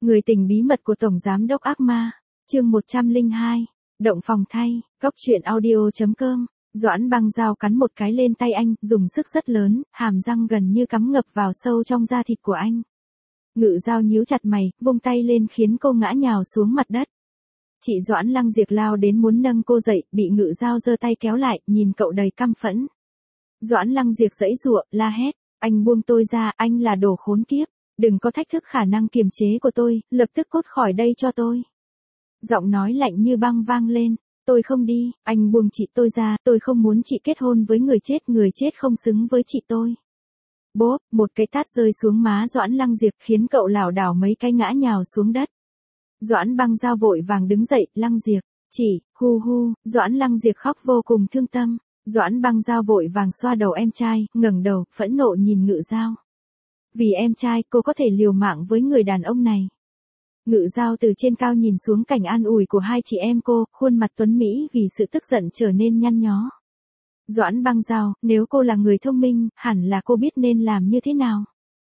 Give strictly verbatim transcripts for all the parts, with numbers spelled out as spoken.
Người tình bí mật của Tổng Giám đốc ác ma, chương một trăm lẻ hai, động phòng thay, cóc truyện audio.com. Doãn Băng Dao cắn một cái lên tay anh, dùng sức rất lớn, hàm răng gần như cắm ngập vào sâu trong da thịt của anh. Ngự Dao nhíu chặt mày, vung tay lên khiến cô ngã nhào xuống mặt đất. Chị Doãn Lăng Diệp lao đến muốn nâng cô dậy, bị Ngự Dao giơ tay kéo lại, nhìn cậu đầy căm phẫn. Doãn Lăng Diệp giãy giụa, la hét, anh buông tôi ra, anh là đồ khốn kiếp, đừng có thách thức khả năng kiềm chế của tôi, lập tức cút khỏi đây cho tôi. Giọng nói lạnh như băng vang lên, tôi không đi, anh buông chị tôi ra, tôi không muốn chị kết hôn với người chết, người chết không xứng với chị tôi. Bốp, một cái tát rơi xuống má Doãn Lăng Diệp khiến cậu lảo đảo mấy cái ngã nhào xuống đất. Doãn Băng Dao vội vàng đứng dậy, Lăng Diệp, chỉ, hu hu, Doãn Lăng Diệp khóc vô cùng thương tâm. Doãn Băng Dao vội vàng xoa đầu em trai, ngẩng đầu, phẫn nộ nhìn Ngự Dao. Vì em trai, cô có thể liều mạng với người đàn ông này. Ngự Dao từ trên cao nhìn xuống cảnh an ủi của hai chị em cô, khuôn mặt tuấn mỹ vì sự tức giận trở nên nhăn nhó. Doãn Băng Dao, nếu cô là người thông minh, hẳn là cô biết nên làm như thế nào.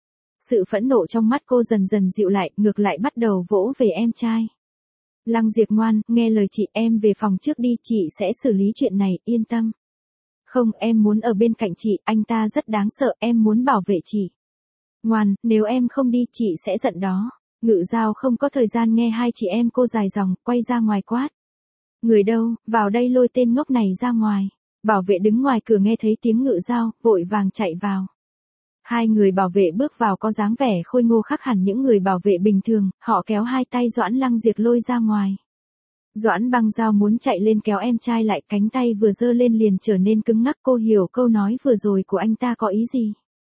Sự phẫn nộ trong mắt cô dần dần dịu lại, ngược lại bắt đầu vỗ về em trai. Lăng Diệp ngoan, nghe lời chị, em về phòng trước đi, chị sẽ xử lý chuyện này, yên tâm. Không, em muốn ở bên cạnh chị, anh ta rất đáng sợ, em muốn bảo vệ chị. Ngoan, nếu em không đi, chị sẽ giận đó. Ngự Dao không có thời gian nghe hai chị em cô dài dòng, quay ra ngoài quát. Người đâu, vào đây lôi tên ngốc này ra ngoài. Bảo vệ đứng ngoài cửa nghe thấy tiếng Ngự Dao, vội vàng chạy vào. Hai người bảo vệ bước vào có dáng vẻ khôi ngô khác hẳn những người bảo vệ bình thường, họ kéo hai tay Doãn Lăng Diệp lôi ra ngoài. Doãn Băng Dao muốn chạy lên kéo em trai lại, cánh tay vừa giơ lên liền trở nên cứng ngắc, cô hiểu câu nói vừa rồi của anh ta có ý gì.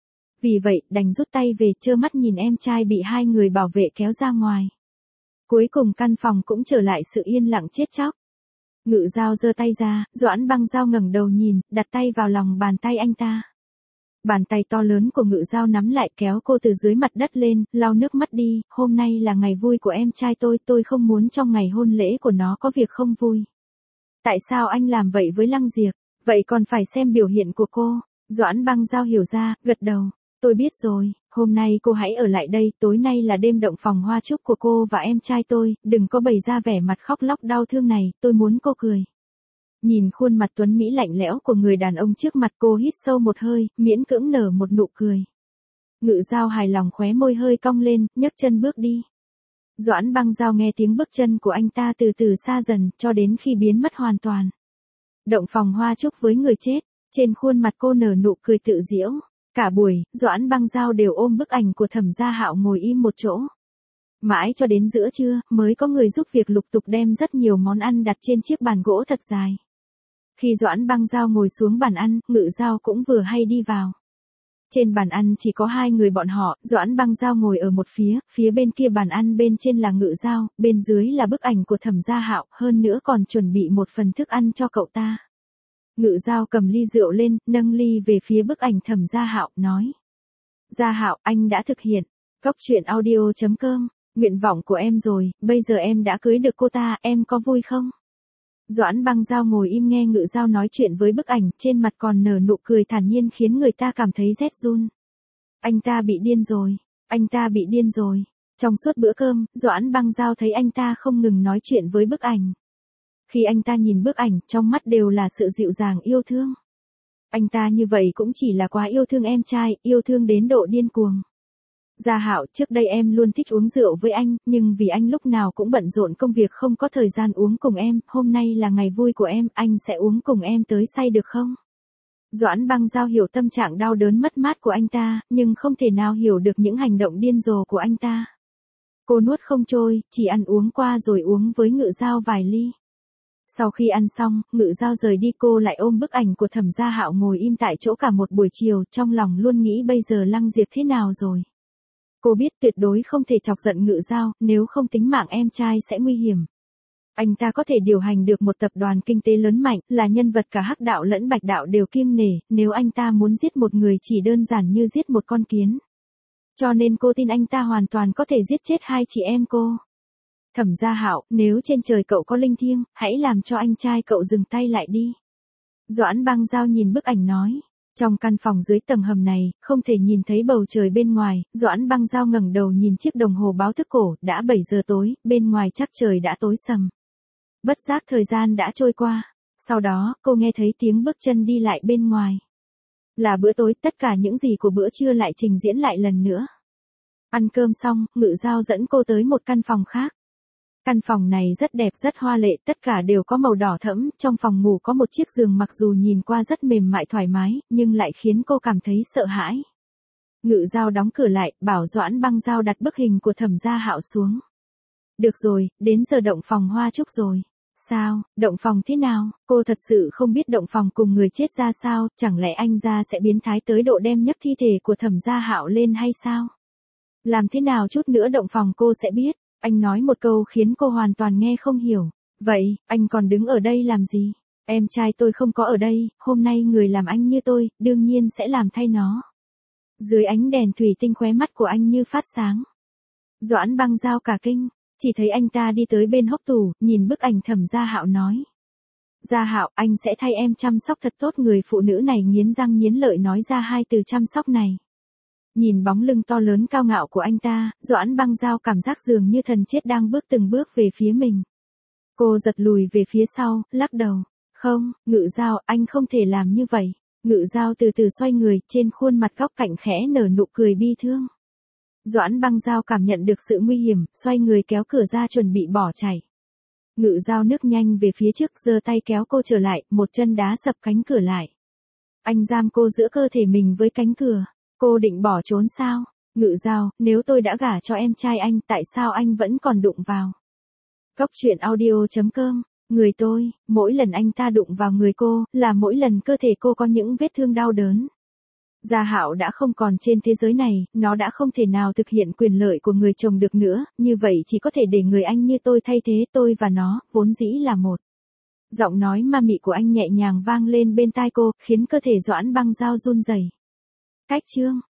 Vì vậy, đành rút tay về, trơ mắt nhìn em trai bị hai người bảo vệ kéo ra ngoài. Cuối cùng căn phòng cũng trở lại sự yên lặng chết chóc. Ngự Dao giơ tay ra, Doãn Băng Dao ngẩng đầu nhìn, đặt tay vào lòng bàn tay anh ta. Bàn tay to lớn của Ngự Dao nắm lại kéo cô từ dưới mặt đất lên, lau nước mắt đi, hôm nay là ngày vui của em trai tôi, tôi không muốn trong ngày hôn lễ của nó có việc không vui. Tại sao anh làm vậy với Lăng Diệp? Vậy còn phải xem biểu hiện của cô. Doãn Băng Dao hiểu ra, gật đầu. Tôi biết rồi, hôm nay cô hãy ở lại đây, tối nay là đêm động phòng hoa chúc của cô và em trai tôi, đừng có bày ra vẻ mặt khóc lóc đau thương này, tôi muốn cô cười. Nhìn khuôn mặt tuấn mỹ lạnh lẽo của người đàn ông trước mặt, cô hít sâu một hơi, miễn cưỡng nở một nụ cười. Ngự Dao hài lòng khóe môi hơi cong lên, nhấc chân bước đi. Doãn Băng Dao nghe tiếng bước chân của anh ta từ từ xa dần, cho đến khi biến mất hoàn toàn. Động phòng hoa chúc với người chết, trên khuôn mặt cô nở nụ cười tự giễu. Cả buổi, Doãn Băng Dao đều ôm bức ảnh của Thẩm Gia Hạo ngồi im một chỗ. Mãi cho đến giữa trưa, mới có người giúp việc lục tục đem rất nhiều món ăn đặt trên chiếc bàn gỗ thật dài. Khi Doãn Băng Dao ngồi xuống bàn ăn, Ngự Dao cũng vừa hay đi vào. Trên bàn ăn chỉ có hai người bọn họ, Doãn Băng Dao ngồi ở một phía, phía bên kia bàn ăn bên trên là Ngự Dao, bên dưới là bức ảnh của Thẩm Gia Hạo, hơn nữa còn chuẩn bị một phần thức ăn cho cậu ta. Ngự Dao cầm ly rượu lên, nâng ly về phía bức ảnh Thẩm Gia Hạo, nói. Gia Hạo, anh đã thực hiện. Cóc truyện audio.com, nguyện vọng của em rồi, bây giờ em đã cưới được cô ta, em có vui không? Doãn Băng Dao ngồi im nghe Ngự Dao nói chuyện với bức ảnh, trên mặt còn nở nụ cười thản nhiên khiến người ta cảm thấy rét run. Anh ta bị điên rồi, anh ta bị điên rồi. Trong suốt bữa cơm, Doãn Băng Dao thấy anh ta không ngừng nói chuyện với bức ảnh. Khi anh ta nhìn bức ảnh, trong mắt đều là sự dịu dàng yêu thương. Anh ta như vậy cũng chỉ là quá yêu thương em trai, yêu thương đến độ điên cuồng. Gia Hạo, trước đây em luôn thích uống rượu với anh, nhưng vì anh lúc nào cũng bận rộn công việc không có thời gian uống cùng em, hôm nay là ngày vui của em, anh sẽ uống cùng em tới say được không? Doãn Băng Dao hiểu tâm trạng đau đớn mất mát của anh ta, nhưng không thể nào hiểu được những hành động điên rồ của anh ta. Cô nuốt không trôi, chỉ ăn uống qua rồi uống với Ngự Dao vài ly. Sau khi ăn xong, Ngự Dao rời đi, cô lại ôm bức ảnh của Thẩm Gia Hạo ngồi im tại chỗ cả một buổi chiều, trong lòng luôn nghĩ bây giờ Lăng Diệp thế nào rồi. Cô biết tuyệt đối không thể chọc giận Ngự Dao, nếu không tính mạng em trai sẽ nguy hiểm. Anh ta có thể điều hành được một tập đoàn kinh tế lớn mạnh, là nhân vật cả hắc đạo lẫn bạch đạo đều kiêng nể, nếu anh ta muốn giết một người chỉ đơn giản như giết một con kiến. Cho nên cô tin anh ta hoàn toàn có thể giết chết hai chị em cô. Thẩm Gia Hạo, nếu trên trời cậu có linh thiêng, hãy làm cho anh trai cậu dừng tay lại đi. Doãn Băng Dao nhìn bức ảnh nói. Trong căn phòng dưới tầng hầm này, không thể nhìn thấy bầu trời bên ngoài, Doãn Băng Giao ngẩng đầu nhìn chiếc đồng hồ báo thức cổ, đã bảy giờ tối, bên ngoài chắc trời đã tối sầm. Bất giác thời gian đã trôi qua. Sau đó, cô nghe thấy tiếng bước chân đi lại bên ngoài. Là bữa tối, tất cả những gì của bữa trưa lại trình diễn lại lần nữa. Ăn cơm xong, Ngự Giao dẫn cô tới một căn phòng khác. Căn phòng này rất đẹp rất hoa lệ, tất cả đều có màu đỏ thẫm, trong phòng ngủ có một chiếc giường mặc dù nhìn qua rất mềm mại thoải mái, nhưng lại khiến cô cảm thấy sợ hãi. Ngự Giao đóng cửa lại, bảo Doãn Băng Giao đặt bức hình của Thẩm Gia Hạo xuống. Được rồi, đến giờ động phòng hoa chúc rồi. Sao, động phòng thế nào? Cô thật sự không biết động phòng cùng người chết ra sao, chẳng lẽ anh gia sẽ biến thái tới độ đem nhấc thi thể của Thẩm Gia Hạo lên hay sao? Làm thế nào chút nữa động phòng cô sẽ biết. Anh nói một câu khiến cô hoàn toàn nghe không hiểu. Vậy, anh còn đứng ở đây làm gì? Em trai tôi không có ở đây, hôm nay người làm anh như tôi, đương nhiên sẽ làm thay nó. Dưới ánh đèn thủy tinh khóe mắt của anh như phát sáng. Doãn Băng Giao cả kinh, chỉ thấy anh ta đi tới bên hốc tủ, nhìn bức ảnh Thẩm Gia Hạo nói. Gia Hạo, anh sẽ thay em chăm sóc thật tốt. Người phụ nữ này nghiến răng nghiến lợi nói ra hai từ chăm sóc này. Nhìn bóng lưng to lớn cao ngạo của anh ta, Doãn Băng Giao cảm giác dường như thần chết đang bước từng bước về phía mình. Cô giật lùi về phía sau, lắc đầu. Không, Ngự Giao, anh không thể làm như vậy. Ngự Giao từ từ xoay người, trên khuôn mặt góc cạnh khẽ nở nụ cười bi thương. Doãn Băng Giao cảm nhận được sự nguy hiểm, xoay người kéo cửa ra chuẩn bị bỏ chạy. Ngự Giao nước nhanh về phía trước, giơ tay kéo cô trở lại, một chân đá sập cánh cửa lại. Anh giam cô giữa cơ thể mình với cánh cửa. Cô định bỏ trốn sao? Ngự Giao, nếu tôi đã gả cho em trai anh, tại sao anh vẫn còn đụng vào? Cốc truyện audio chấm com, người tôi, mỗi lần anh ta đụng vào người cô, là mỗi lần cơ thể cô có những vết thương đau đớn. Gia Hạo đã không còn trên thế giới này, nó đã không thể nào thực hiện quyền lợi của người chồng được nữa, như vậy chỉ có thể để người anh như tôi thay thế. Tôi và nó, vốn dĩ là một. Giọng nói ma mị của anh nhẹ nhàng vang lên bên tai cô, khiến cơ thể Doãn Băng Giao run rẩy. Cách chương